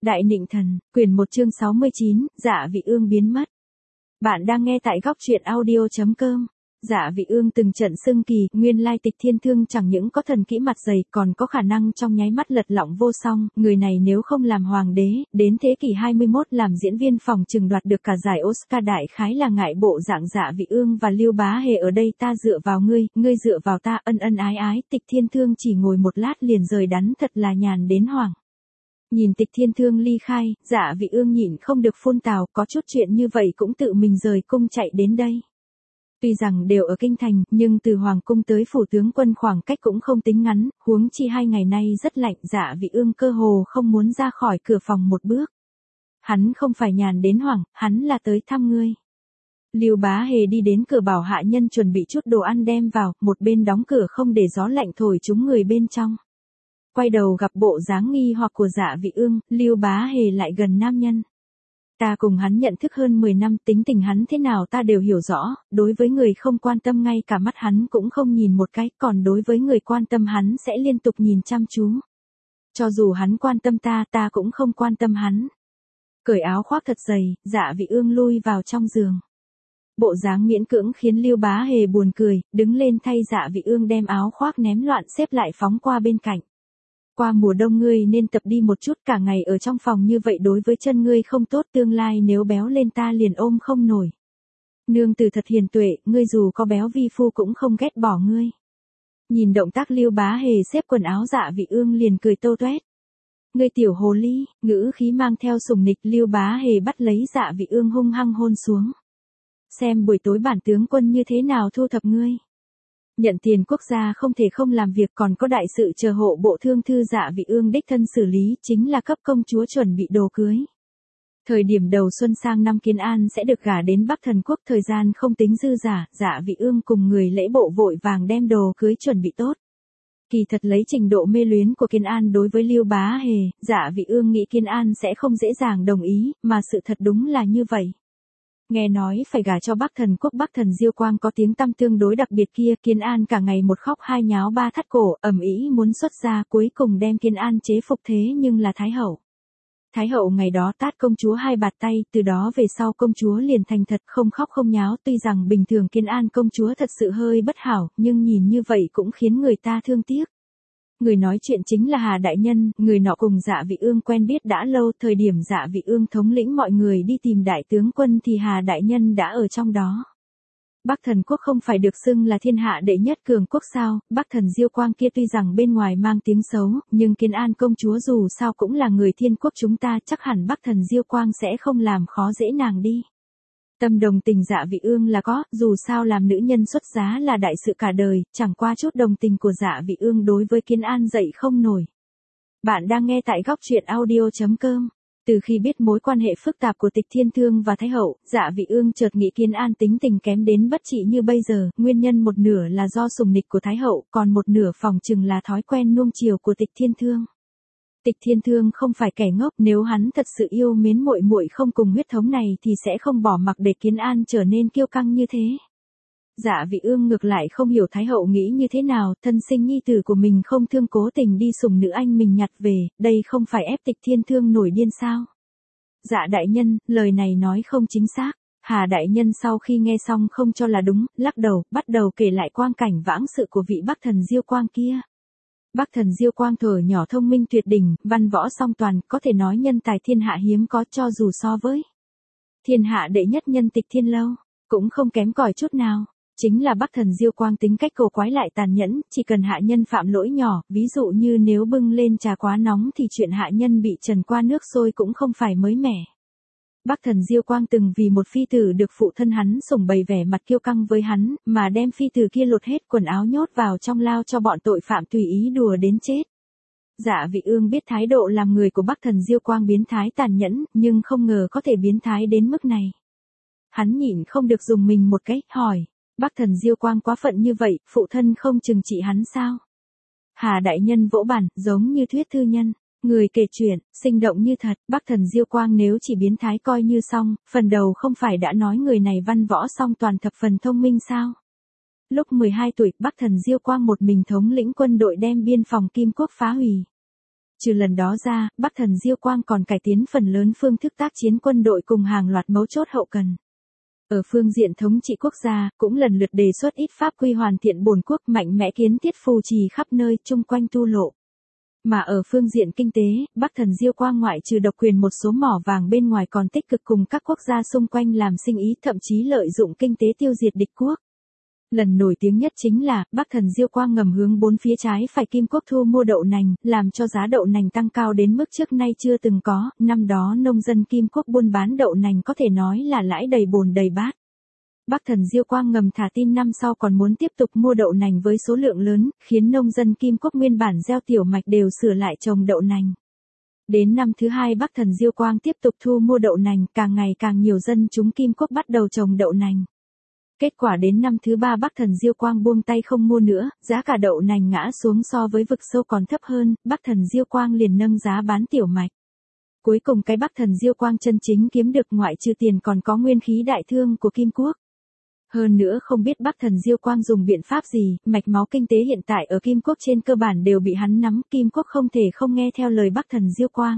Đại Nịnh Thần, quyển 1 chương 69, Dạ Vị Ương biến mất. Bạn đang nghe tại góc truyện audio.com. Dạ Vị Ương từng trận xưng kỳ, nguyên lai Tịch Thiên Thương chẳng những có thần kỹ mặt dày, còn có khả năng trong nháy mắt lật lọng vô song, người này nếu không làm hoàng đế, đến thế kỷ 21 làm diễn viên phòng trừng đoạt được cả giải Oscar, đại khái là ngại bộ dạng Dạ Vị Ương và Lưu Bá Hề ở đây, ta dựa vào ngươi, ngươi dựa vào ta, ân ân ái ái. Tịch Thiên Thương chỉ ngồi một lát liền rời đắn, thật là nhàn đến hoảng. Nhìn Tịch Thiên Thương ly khai, Dạ Vị Ương nhịn không được phun tào, có chút chuyện như vậy cũng tự mình rời cung chạy đến đây. Tuy rằng đều ở kinh thành, nhưng từ hoàng cung tới phủ tướng quân khoảng cách cũng không tính ngắn, huống chi 2 ngày nay rất lạnh, Dạ Vị Ương cơ hồ không muốn ra khỏi cửa phòng một bước. Hắn không phải nhàn đến hoảng, hắn là tới thăm ngươi. Lưu Bá Hề đi đến cửa bảo hạ nhân chuẩn bị chút đồ ăn đem vào, một bên đóng cửa không để gió lạnh thổi trúng người bên trong. Quay đầu gặp bộ dáng nghi hoặc của Dạ Vị Ương, Lưu Bá Hề lại gần nam nhân. Ta cùng hắn nhận thức hơn 10 năm, tính tình hắn thế nào ta đều hiểu rõ, đối với người không quan tâm ngay cả mắt hắn cũng không nhìn một cái, còn đối với người quan tâm hắn sẽ liên tục nhìn chăm chú. Cho dù hắn quan tâm ta, ta cũng không quan tâm hắn. Cởi áo khoác thật dày, Dạ Vị Ương lui vào trong giường. Bộ dáng miễn cưỡng khiến Lưu Bá Hề buồn cười, đứng lên thay Dạ Vị Ương đem áo khoác ném loạn xếp lại phóng qua bên cạnh. Qua mùa đông ngươi nên tập đi một chút, cả ngày ở trong phòng như vậy đối với chân ngươi không tốt, tương lai nếu béo lên ta liền ôm không nổi. Nương tử thật hiền tuệ, ngươi dù có béo vi phu cũng không ghét bỏ ngươi. Nhìn động tác Lưu Bá Hề xếp quần áo, Dạ Vị Ương liền cười tô toét. Ngươi tiểu hồ ly, ngữ khí mang theo sủng nịch. Lưu Bá Hề bắt lấy Dạ Vị Ương hung hăng hôn xuống. Xem buổi tối bản tướng quân như thế nào thu thập ngươi. Nhận tiền quốc gia không thể không làm việc, còn có đại sự chờ hộ bộ thương thư. Dạ Vị Ương đích thân xử lý, chính là cấp công chúa chuẩn bị đồ cưới. Thời điểm đầu xuân sang năm Kiến An sẽ được gả đến Bắc Thần Quốc, thời gian không tính dư dả, Dạ Vị Ương cùng người lễ bộ vội vàng đem đồ cưới chuẩn bị tốt. Kỳ thật lấy trình độ mê luyến của Kiến An đối với Lưu Bá Hề, Dạ Vị Ương nghĩ Kiến An sẽ không dễ dàng đồng ý, mà sự thật đúng là như vậy. Nghe nói phải gả cho Bắc Thần Quốc, Bắc Thần Diêu Quang có tiếng tăm tương đối đặc biệt kia, Kiến An cả ngày một khóc hai nháo ba thắt cổ, ầm ĩ muốn xuất gia, cuối cùng đem Kiến An chế phục, thế nhưng là Thái Hậu. Thái Hậu ngày đó tát công chúa 2 bạt tay, từ đó về sau công chúa liền thành thật, không khóc không nháo. Tuy rằng bình thường Kiến An công chúa thật sự hơi bất hảo, nhưng nhìn như vậy cũng khiến người ta thương tiếc. Người nói chuyện chính là Hà Đại Nhân, người nọ cùng Dạ Vị Ương quen biết đã lâu, thời điểm Dạ Vị Ương thống lĩnh mọi người đi tìm đại tướng quân thì Hà Đại Nhân đã ở trong đó. Bắc Thần Quốc không phải được xưng là thiên hạ đệ nhất cường quốc sao? Bắc Thần Diêu Quang kia tuy rằng bên ngoài mang tiếng xấu, nhưng Kiến An công chúa dù sao cũng là người thiên quốc chúng ta, chắc hẳn Bắc Thần Diêu Quang sẽ không làm khó dễ nàng đi. Tâm đồng tình Dạ Vị Ương là có, dù sao làm nữ nhân xuất giá là đại sự cả đời, chẳng qua chút đồng tình của Dạ Vị Ương đối với Kiến An dậy không nổi. Bạn đang nghe tại góc truyện audio.com. Từ khi biết mối quan hệ phức tạp của Tịch Thiên Thương và Thái Hậu, Dạ Vị Ương chợt nghĩ Kiến An tính tình kém đến bất trị như bây giờ, nguyên nhân một nửa là do sủng nịch của Thái Hậu, còn một nửa phòng chừng là thói quen nuông chiều của Tịch Thiên Thương. Tịch Thiên Thương không phải kẻ ngốc, nếu hắn thật sự yêu mến muội muội không cùng huyết thống này thì sẽ không bỏ mặc để Kiến An trở nên kiêu căng như thế. Dạ Vị Ương ngược lại không hiểu Thái Hậu nghĩ như thế nào, thân sinh nhi tử của mình không thương cố tình đi sủng nữ anh mình nhặt về, đây không phải ép Tịch Thiên Thương nổi điên sao? Dạ Đại Nhân, lời này nói không chính xác. Hà Đại Nhân sau khi nghe xong không cho là đúng, lắc đầu, bắt đầu kể lại quang cảnh vãng sự của vị Bắc Thần Diêu Quang kia. Bắc Thần Diêu Quang thuở nhỏ thông minh tuyệt đỉnh, văn võ song toàn, có thể nói nhân tài thiên hạ hiếm có, cho dù so với thiên hạ đệ nhất nhân Tịch Thiên Lâu, cũng không kém cỏi chút nào. Chính là Bắc Thần Diêu Quang tính cách cổ quái lại tàn nhẫn, chỉ cần hạ nhân phạm lỗi nhỏ, ví dụ như nếu bưng lên trà quá nóng thì chuyện hạ nhân bị trần qua nước sôi cũng không phải mới mẻ. Bắc Thần Diêu Quang từng vì một phi tử được phụ thân hắn sủng bày vẻ mặt kiêu căng với hắn, mà đem phi tử kia lột hết quần áo nhốt vào trong lao cho bọn tội phạm tùy ý đùa đến chết. Dạ Vị Ương biết thái độ làm người của Bắc Thần Diêu Quang biến thái tàn nhẫn, nhưng không ngờ có thể biến thái đến mức này. Hắn nhịn không được dùng mình một cái, hỏi, Bắc Thần Diêu Quang quá phận như vậy, phụ thân không trừng trị hắn sao? Hà Đại Nhân vỗ bàn, giống như thuyết thư nhân. Người kể chuyện, sinh động như thật, Bắc Thần Diêu Quang nếu chỉ biến thái coi như xong, phần đầu không phải đã nói người này văn võ song toàn thập phần thông minh sao? Lúc 12 tuổi, Bắc Thần Diêu Quang một mình thống lĩnh quân đội đem biên phòng Kim Quốc phá hủy. Trừ lần đó ra, Bắc Thần Diêu Quang còn cải tiến phần lớn phương thức tác chiến quân đội cùng hàng loạt mấu chốt hậu cần. Ở phương diện thống trị quốc gia, cũng lần lượt đề xuất ít pháp quy hoàn thiện bổn quốc, mạnh mẽ kiến thiết phù trì khắp nơi chung quanh tu lộ. Mà ở phương diện kinh tế, Bắc Thần Diêu Quang ngoại trừ độc quyền một số mỏ vàng bên ngoài còn tích cực cùng các quốc gia xung quanh làm sinh ý, thậm chí lợi dụng kinh tế tiêu diệt địch quốc. Lần nổi tiếng nhất chính là, Bắc Thần Diêu Quang ngầm hướng bốn phía trái phải Kim Quốc thu mua đậu nành, làm cho giá đậu nành tăng cao đến mức trước nay chưa từng có, năm đó nông dân Kim Quốc buôn bán đậu nành có thể nói là lãi đầy bồn đầy bát. Bắc Thần Diêu Quang ngầm thả tin năm sau còn muốn tiếp tục mua đậu nành với số lượng lớn, khiến nông dân Kim Quốc nguyên bản gieo tiểu mạch đều sửa lại trồng đậu nành. Đến năm thứ hai Bắc Thần Diêu Quang tiếp tục thu mua đậu nành, càng ngày càng nhiều dân chúng Kim Quốc bắt đầu trồng đậu nành. Kết quả đến năm thứ ba Bắc Thần Diêu Quang buông tay không mua nữa, giá cả đậu nành ngã xuống so với vực sâu còn thấp hơn, Bắc Thần Diêu Quang liền nâng giá bán tiểu mạch. Cuối cùng cái Bắc Thần Diêu Quang chân chính kiếm được ngoại trừ tiền còn có nguyên khí đại thương của Kim Quốc. Hơn nữa không biết Bắc Thần Diêu Quang dùng biện pháp gì, mạch máu kinh tế hiện tại ở Kim Quốc trên cơ bản đều bị hắn nắm, Kim Quốc không thể không nghe theo lời Bắc Thần Diêu Quang.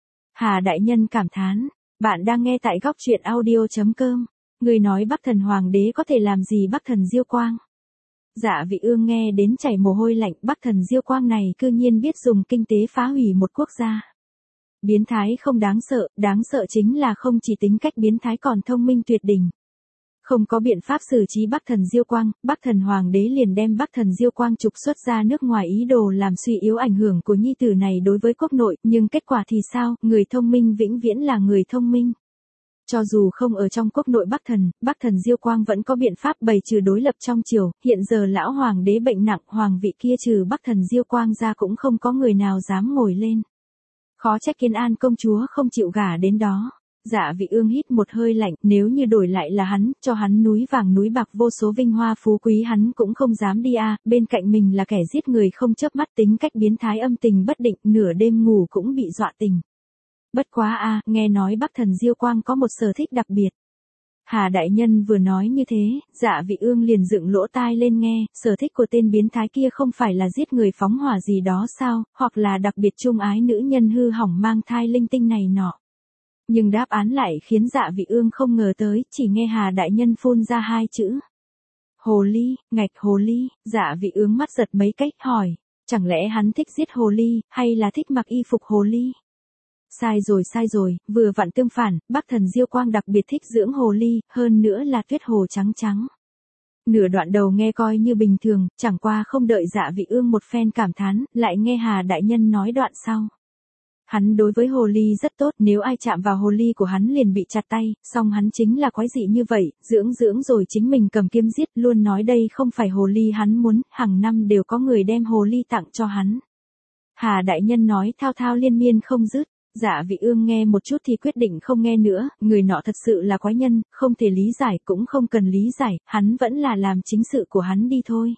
Hà đại nhân cảm thán, bạn đang nghe tại góc truyện audio.com. Người nói Bắc Thần Hoàng đế có thể làm gì Bắc Thần Diêu Quang? Dạ Vị Ương nghe đến chảy mồ hôi lạnh, Bắc Thần Diêu Quang này cư nhiên biết dùng kinh tế phá hủy một quốc gia. Biến thái không đáng sợ chính là không chỉ tính cách biến thái còn thông minh tuyệt đỉnh. Không có biện pháp xử trí Bắc Thần Diêu Quang, Bắc Thần Hoàng đế liền đem Bắc Thần Diêu Quang trục xuất ra nước ngoài ý đồ làm suy yếu ảnh hưởng của nhi tử này đối với quốc nội, nhưng kết quả thì sao, người thông minh vĩnh viễn là người thông minh. Cho dù không ở trong quốc nội Bắc Thần Diêu Quang vẫn có biện pháp bày trừ đối lập trong triều, hiện giờ lão hoàng đế bệnh nặng, hoàng vị kia trừ Bắc Thần Diêu Quang ra cũng không có người nào dám ngồi lên. Khó trách Kiến An công chúa không chịu gả đến đó. Dạ Vị Ương hít một hơi lạnh, nếu như đổi lại là hắn, cho hắn núi vàng núi bạc vô số vinh hoa phú quý hắn cũng không dám đi bên cạnh mình là kẻ giết người không chớp mắt, tính cách biến thái âm tình bất định, nửa đêm ngủ cũng bị dọa tình. Bất quá nghe nói Bắc Thần Diêu Quang có một sở thích đặc biệt. Hà đại nhân vừa nói như thế, Dạ Vị Ương liền dựng lỗ tai lên nghe, sở thích của tên biến thái kia không phải là giết người phóng hỏa gì đó sao, hoặc là đặc biệt trung ái nữ nhân hư hỏng mang thai linh tinh này nọ. Nhưng đáp án lại khiến Dạ Vị Ương không ngờ tới, chỉ nghe Hà đại nhân phun ra hai chữ. Hồ ly, ngạch hồ ly, Dạ Vị Ương mắt giật mấy cách hỏi, chẳng lẽ hắn thích giết hồ ly, hay là thích mặc y phục hồ ly? Sai rồi, vừa vặn tương phản, Bắc Thần Diêu Quang đặc biệt thích dưỡng hồ ly, hơn nữa là tuyết hồ trắng trắng. Nửa đoạn đầu nghe coi như bình thường, chẳng qua không đợi Dạ Vị Ương một phen cảm thán, lại nghe Hà đại nhân nói đoạn sau. Hắn đối với hồ ly rất tốt, nếu ai chạm vào hồ ly của hắn liền bị chặt tay, song hắn chính là quái dị như vậy, dưỡng rồi chính mình cầm kiếm giết, luôn nói đây không phải hồ ly hắn muốn, hàng năm đều có người đem hồ ly tặng cho hắn. Hà đại nhân nói thao thao liên miên không dứt. Dạ Vị Ương nghe một chút thì quyết định không nghe nữa, người nọ thật sự là quái nhân, không thể lý giải cũng không cần lý giải, hắn vẫn là làm chính sự của hắn đi thôi.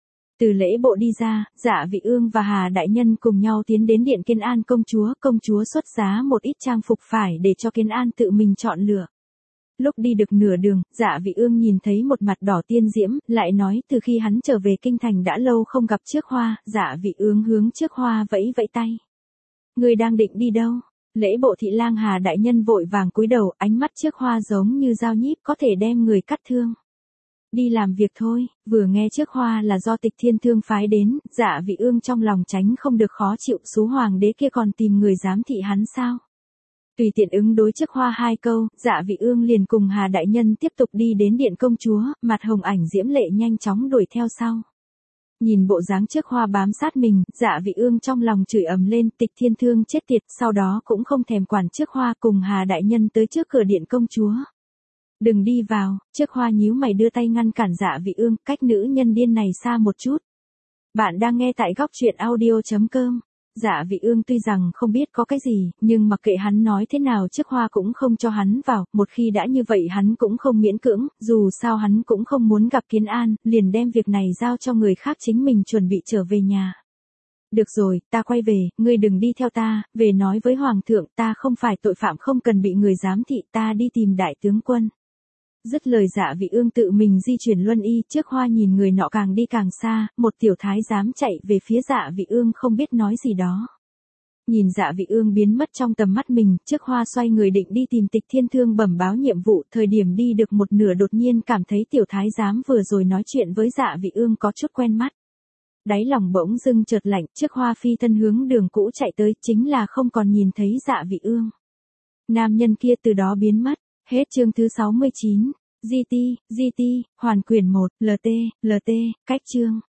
Từ lễ bộ đi ra, Dạ Vị Ương và Hà đại nhân cùng nhau tiến đến điện Kiến An công chúa xuất giá một ít trang phục phải để cho Kiến An tự mình chọn lựa. Lúc đi được nửa đường, Dạ Vị Ương nhìn thấy một mặt đỏ tiên diễm, lại nói từ khi hắn trở về kinh thành đã lâu không gặp Trước Hoa, Dạ Vị Ương hướng Trước Hoa vẫy vẫy tay. Người đang định đi đâu? Lễ bộ thị lang Hà đại nhân vội vàng cúi đầu, ánh mắt Trước Hoa giống như dao nhíp có thể đem người cắt thương. Đi làm việc thôi, vừa nghe Trước Hoa là do Tịch Thiên Thương phái đến, Dạ Vị Ương trong lòng tránh không được khó chịu, số hoàng đế kia còn tìm người giám thị hắn sao? Tùy tiện ứng đối Trước Hoa hai câu, Dạ Vị Ương liền cùng Hà đại nhân tiếp tục đi đến điện công chúa, mặt hồng ảnh diễm lệ nhanh chóng đuổi theo sau. Nhìn bộ dáng Trước Hoa bám sát mình, Dạ Vị Ương trong lòng chửi ầm lên, Tịch Thiên Thương chết tiệt, sau đó cũng không thèm quản Trước Hoa cùng Hà đại nhân tới trước cửa điện công chúa. Đừng đi vào, Trước Hoa nhíu mày đưa tay ngăn cản Dạ Vị Ương, cách nữ nhân điên này xa một chút. Bạn đang nghe tại góc truyện audio.com. Dạ Vị Ương tuy rằng không biết có cái gì, nhưng mặc kệ hắn nói thế nào Trước Hoa cũng không cho hắn vào, một khi đã như vậy hắn cũng không miễn cưỡng, dù sao hắn cũng không muốn gặp Kiến An, liền đem việc này giao cho người khác chính mình chuẩn bị trở về nhà. Được rồi, ta quay về, ngươi đừng đi theo ta, về nói với Hoàng thượng ta không phải tội phạm không cần bị người giám thị, ta đi tìm đại tướng quân. Dứt lời Dạ Vị Ương tự mình di chuyển luân y, Trước Hoa nhìn người nọ càng đi càng xa, một tiểu thái giám chạy về phía Dạ Vị Ương không biết nói gì đó. Nhìn Dạ Vị Ương biến mất trong tầm mắt mình, Trước Hoa xoay người định đi tìm Tịch Thiên Thương bẩm báo nhiệm vụ, thời điểm đi được một nửa đột nhiên cảm thấy tiểu thái giám vừa rồi nói chuyện với Dạ Vị Ương có chút quen mắt. Đáy lòng bỗng dưng chợt lạnh, Trước Hoa phi thân hướng đường cũ chạy tới, chính là không còn nhìn thấy Dạ Vị Ương. Nam nhân kia từ đó biến mất. Hết chương thứ 69. GT, hoàn quyển 1, LT, cách chương.